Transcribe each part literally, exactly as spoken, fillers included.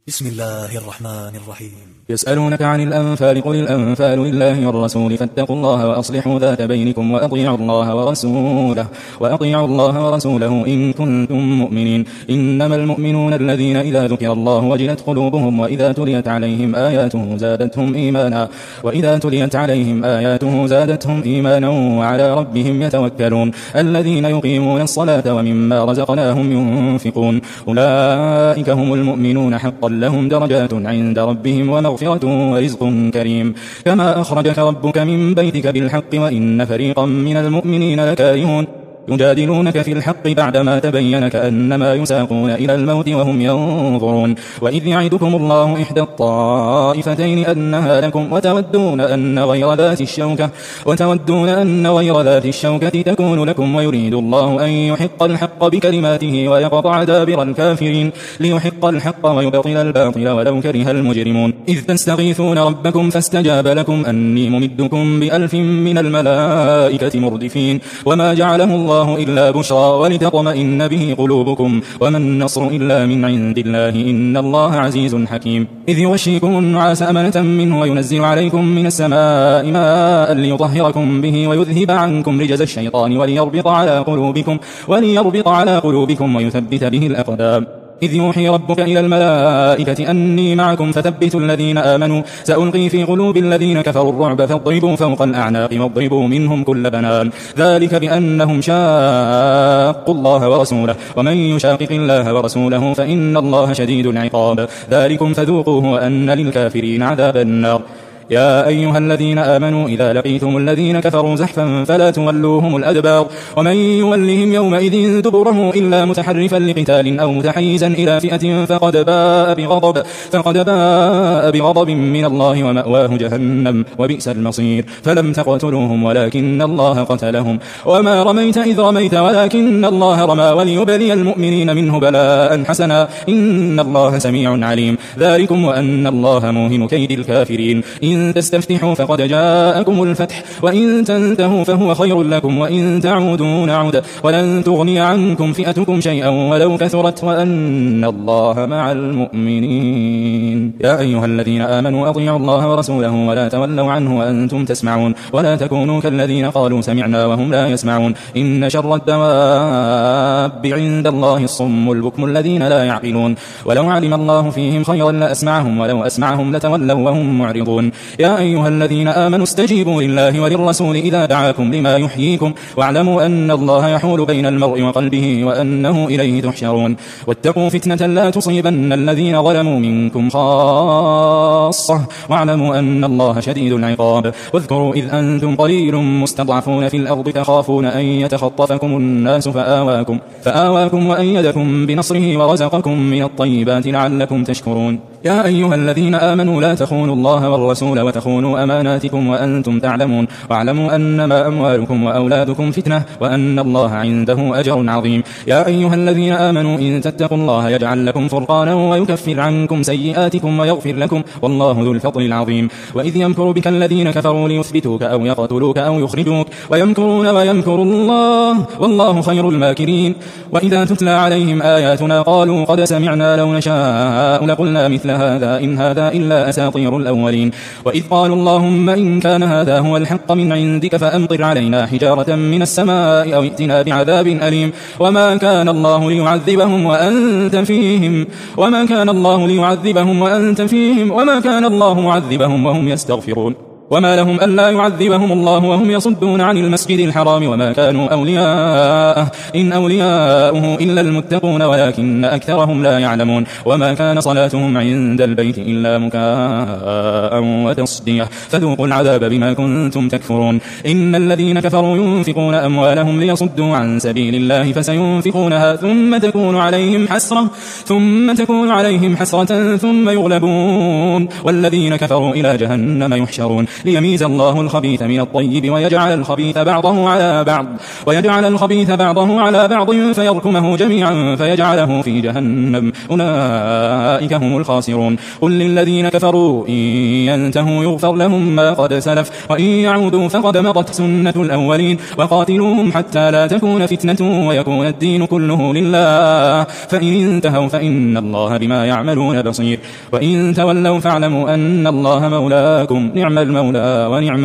بسم الله الرحمن الرحيم. يسألونك عن الأنفال قل الأنفال لله والرسول فاتقوا الله وأصلحوا ذات بينكم وأطيعوا الله ورسوله وأطيعوا الله ورسوله إن كنتم مؤمنين. إنما المؤمنون الذين إذا ذكر الله وجلت قلوبهم وإذا تليت عليهم آياته زادتهم إيمانا وإذا تليت عليهم آياته زادتهم إيمانا وعلى ربهم يتوكلون. الذين يقيمون الصلاة ومما رزقناهم ينفقون أولئك هم المؤمنون حقا لهم درجات عند ربهم ومغفرة ورزق كريم. كما أخرجك ربك من بيتك بالحق وإن فريقا من المؤمنين لكارهون يجادلونك في الحق بعدما تبين كأنما يساقون إلى الموت وهم ينظرون. وإذ يعدكم الله إحدى الطائفتين أنها لكم وتودون أن غير ذات الشوكة وتودون أن غير ذات الشوكة تكون لكم ويريد الله أن يحق الحق بكلماته ويقطع دابر الكافرين ليحق الحق ويبطل الباطل ولو كره المجرمون. إذ تستغيثون ربكم فاستجاب لكم أني ممدكم بألف من الملائكة مردفين. وما جعله الله إلا بشرى ولتطمئن به قلوبكم وما النصر إلا من عند الله إن الله عزيز حكيم. إذ يغشيكم النعاس أمنة منه وينزل عليكم من السماء ماء ليطهركم به ويذهب عنكم رجز الشيطان وليربط على قلوبكم وليربط على قلوبكم ويثبت به الأقدام. إذ يوحي ربك إلى الملائكة أني معكم فثبتوا الذين آمنوا سألقي في قلوب الذين كفروا الرعب فاضربوا فوق الأعناق واضربوا منهم كل بنان ذلك بأنهم شاقوا الله ورسوله ومن يشاقق الله ورسوله فإن الله شديد العقاب. ذلكم فذوقوه وأن للكافرين عذاب النار. يا أيها الذين آمنوا إذا لقيتم الذين كفروا زحفا فلا تولوهم الأدبار ومن يولهم يومئذ دبره إلا متحرفا لقتال أو متحيزا إلى فئة فقد باء بغضب فقد باء بغضب من الله ومأواه جهنم وبئس المصير. فلم تقتلوهم ولكن الله قتلهم وما رميت إذ رميت ولكن الله رمى وليبلي المؤمنين منه بلاء حسنا إن الله سميع عليم. ذلكم وأن الله موهن كيد الكافرين. إن تستفتحوا فقد جاءكم الفتح وإن تنتهوا فهو خير لكم وإن تعودوا نعود ولن تغني عنكم فئتكم شيئا ولو كثرت وأن الله مع المؤمنين. يا أيها الذين آمنوا أطيعوا الله ورسوله ولا تولوا عنه وأنتم تسمعون ولا تكونوا كالذين قالوا سمعنا وهم لا يسمعون. إن شر الدواب عند الله الصم البكم الذين لا يعقلون. ولو علم الله فيهم خيرا لأسمعهم ولو أسمعهم لتولوا وهم معرضون. يا أيها الذين آمنوا استجيبوا لله وللرسول إذا دعاكم لما يحييكم واعلموا أن الله يحول بين المرء وقلبه وأنه إليه تحشرون. واتقوا فتنة لا تصيبن الذين ظلموا منكم خاصة واعلموا أن الله شديد العقاب. واذكروا إذ أنتم قليل مستضعفون في الأرض تخافون أن يتخطفكم الناس فآواكم, فآواكم وأيدكم بنصره ورزقكم من الطيبات لعلكم تشكرون. يا أيها الذين آمنوا لا تخونوا الله والرسول وتخونوا أماناتكم وأنتم تعلمون واعلموا أنما أموالكم وأولادكم فتنة وأن الله عنده أجر عظيم. يا أيها الذين آمنوا إن تتقوا الله يجعل لكم فرقانا ويكفر عنكم سيئاتكم ويغفر لكم والله ذو الفضل العظيم. وإذ يمكر بك الذين كفروا ليثبتوك أو يقتلوك أو يخرجوك ويمكرون ويمكر الله والله خير الماكرين. وإذا تتلى عليهم آياتنا قالوا قد سمعنا لو نشاء لقلنا مثل هذا إن هذا إلا أساطير الأولين. وإذ قالوا اللهم إن كان هذا هو الحق من عندك فأمطر علينا حجارة من السماء أو ائتنا بعذاب أليم. وما كان الله ليعذبهم وأنت فيهم وما كان الله ليعذبهم وأنت فيهم وما كان الله معذبهم وهم يستغفرون. وما لهم ألا يعذبهم الله وهم يصدون عن المسجد الحرام وما كانوا أولياءه إن أولياؤه إلا المتقون ولكن أكثرهم لا يعلمون. وما كان صلاتهم عند البيت إلا مكاء وتصدية فذوقوا العذاب بما كنتم تكفرون. إن الذين كفروا ينفقون أموالهم ليصدوا عن سبيل الله فسينفقونها ثم تكون عليهم حسرة ثم تكون عليهم حسرة ثم يغلبون والذين كفروا إلى جهنم يحشرون. ليميز الله الخبيث من الطيب ويجعل الخبيث بعضه على بعض ويجعل الخبيث بعضه على بعض فيركمه جميعا فيجعله في جهنم أولئك هم الخاسرون قل للذين كفروا إن ينتهوا يغفر لهم ما قد سلف وإن يعودوا فقد مضت سنة الأولين وقاتلوهم حتى لا تكون فتنة ويكون الدين كله لله فإن انتهوا فإن الله بما يعملون بصير وإن تولوا فاعلموا أن الله مولاكم نعم المولى ونعم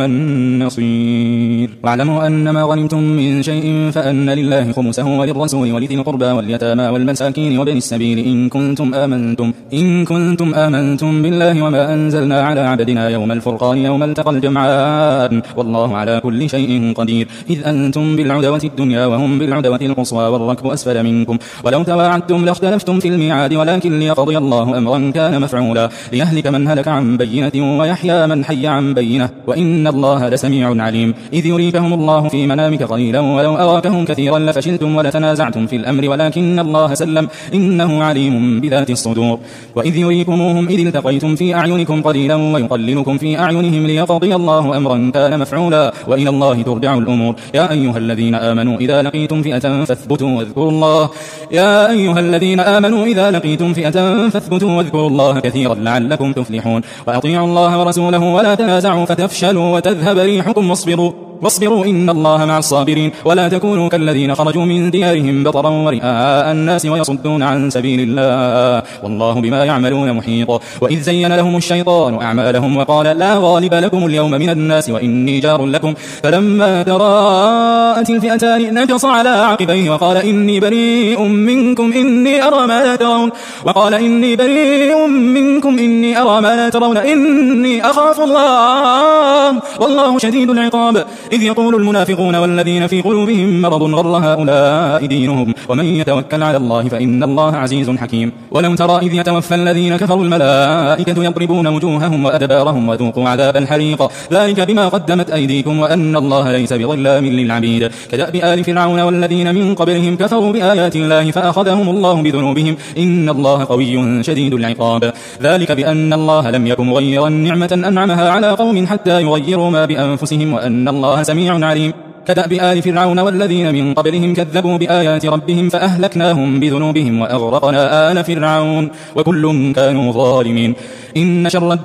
النصير واعلموا أن ما غنمتم من شيء فأن لله خمسه وللرسول ولذي القربى واليتامى والمساكين وابن السبيل إن كنتم آمنتم إن كنتم آمنتم بالله وما أنزلنا على عبدنا يوم الفرقان يوم التقى الجمعان والله على كل شيء قدير إذ أنتم بالعدوة الدنيا وهم بالعدوة القصوى والركب أسفل منكم ولو تواعدتم لاختلفتم في الميعاد ولكن ليقضي الله أمرا كان مفعولا ليهلك من هلك عن بينة ويحيى من حي عن بينة وإن الله لسميع عليم إذ يريكهم الله في منامك قليلا ولو أراكهم كثيرا لفشلتم ولتنازعتم في الأمر ولكن الله سلم إنه عليم بذات الصدور وإذ يريكموهم إذ التقيتم في أعينكم قليلا ويقللكم في أعينهم ليقضي الله أمرا كان مفعولا وإلى الله ترجع الأمور يا أيها الذين آمنوا إذا لقيتم فئة فاثبتوا واذكروا الله يا أيها الذين آمنوا إذا لقيتم فئة فاثبتوا واذكروا الله كثيرا لعلكم تفلحون وأطيعوا الله ورسوله ولا تنازعوا فتفشلوا وتذهب ريحكم واصبروا واصبروا إن الله مع الصابرين ولا تكونوا كالذين خرجوا من ديارهم بطرا ورئاء الناس ويصدون عن سبيل الله والله بما يعملون محيط وإذ زين لهم الشيطان أعمالهم وقال لا غالب لكم اليوم من الناس وإني جار لكم فلما تراءت الفئتان نكص على عقبيه وقال إني بريء منكم إني أرى ما لا ترون وقال إني بريء منكم إني أرى ما لا ترون إني أخاف الله والله شديد العقاب إذ يقول المنافقون والذين في قلوبهم مرض غر هؤلاء دينهم ومن يتوكل على الله فإن الله عزيز حكيم ولو ترى إذ يتوفى الذين كفروا الملائكة يضربون وجوههم وأدبارهم وذوقوا عذاب الحريق ذلك بما قدمت أيديكم وأن الله ليس بظلام للعبيد كدأب آل فرعون والذين من قبلهم كفروا بآيات الله فأخذهم الله بذنوبهم إن الله قوي شديد العقاب ذلك بأن الله لم يكن مغيرا نعمة أنعمها على قوم حتى يغيروا ما بأنفسهم وأن الله سميع عليم كدأب آل فرعون والذين من قبلهم كذبوا بآيات ربهم فأهلكناهم بذنوبهم وأغرقنا آل فرعون وكل كانوا ظالمين إن شر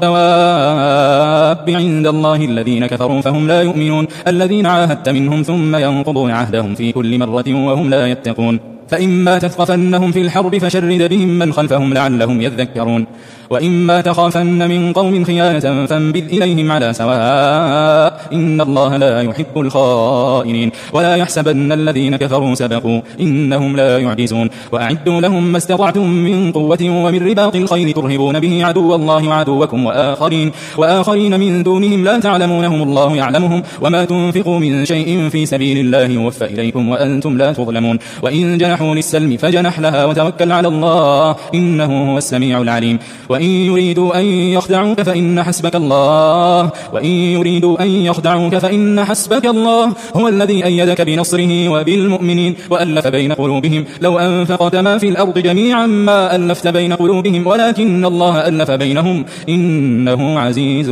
الدواب عند الله الذين كفروا فهم لا يؤمنون الذين عاهدت منهم ثم ينقضون عهدهم في كل مرة وهم لا يتقون فإما تثقفنهم في الحرب فشرد بهم من خلفهم لعلهم يذكرون وإما تخافن من قوم خيانة فانبذ إليهم على سواء إن الله لا يحب الخائنين ولا يحسبن الذين كفروا سبقوا إنهم لا يعجزون وأعدوا لهم ما استطعتم من قوة ومن رباط الخيل ترهبون به عدو الله وعدوكم وآخرين, وآخرين من دونهم لا تعلمونهم الله يعلمهم وما تنفقوا من شيء في سبيل الله يوفى إليكم وأنتم لا تظلمون وإن جنحوا للسلم فجنح لها وتوكل على الله إنه هو السميع العليم وإن يريدوا أن يخدعوك فإن حسبك الله وإن يريدوا أن يخدعوك فإن حسبك الله هو الذي أيدك بنصره وبالمؤمنين وألف بين قلوبهم لو أنفقت ما في الأرض جميعا ما ألفت بين قلوبهم ولكن الله ألف بينهم إنه عزيز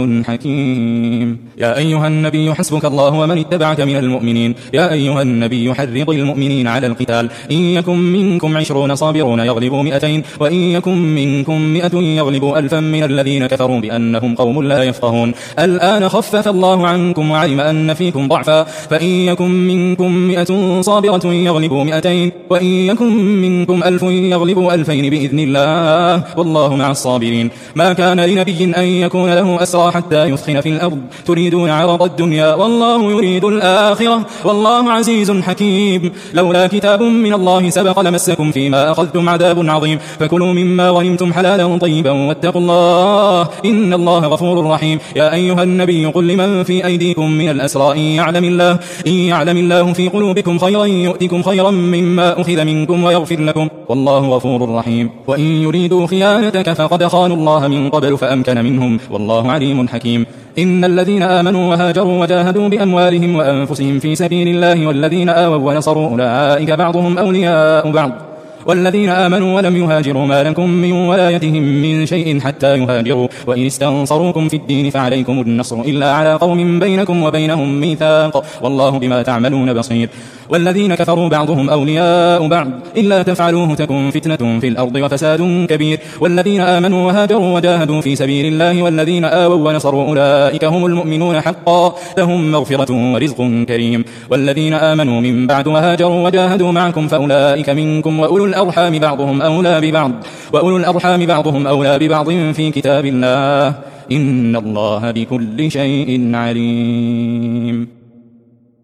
حكيم يا أيها النبي حسبك الله ومن اتبعك من المؤمنين يا أيها النبي حرض المؤمنين على القتال إن يكن منكم عشرون صابرون يغلبوا مئتين وإن يكن منكم مئة يغلبوا ألفا من الذين كفروا بأنهم قوم لا يفقهون الآن خفف الله عنكم وعلم أن فيكم ضعفا فإن يكن منكم مئة صابرة يغلبوا مئتين وإن يكن منكم ألف يغلبوا ألفين بإذن الله والله مع الصابرين ما كان لنبي أن يكون له أسرى حتى يثخن في الأرض تريدون عرض الدنيا والله يريد الآخرة والله عزيز حكيم لولا كتاب من الله سبق لمسكم فيما أخذتم عذاب عظيم فكلوا مما غنمتم حلالا طيبا واتقوا الله إن الله غفور رحيم يا أيها النبي قل لمن في أيديكم من الأسرى إن يعلم الله إن يعلم الله في قلوبكم خيرا يؤتكم خيرا مما أخذ منكم ويغفر لكم والله غفور رحيم وإن يريدوا خيانتك فقد خانوا الله من قبل فأمكن منهم والله عليم حكيم إن الذين آمنوا وهاجروا وجاهدوا بأموالهم وأنفسهم في سبيل الله والذين آووا ونصروا أولئك بعضهم أولياء بعض والذين آمنوا ولم يهاجروا ما لكم من ولايتهم من شيء حتى يهاجروا وإن استنصروكم في الدين فعليكم النصر إلا على قوم بينكم وبينهم ميثاق والله بما تعملون بصير والذين كفروا بعضهم أولياء بعض إلا تفعلوه تكن فتنة في الأرض وفساد كبير والذين آمنوا وهاجروا وجاهدوا في سبيل الله والذين آووا ونصروا أولئك هم المؤمنون حقا لهم مغفرة ورزق كريم والذين آمنوا من بعد وهاجروا وجاهدوا معكم فأولئك منكم وأولو الأرحام بعضهم أولى ببعض وأولو الأرحام بعضهم أولى ببعض في كتاب الله إن الله بكل شيء عليم.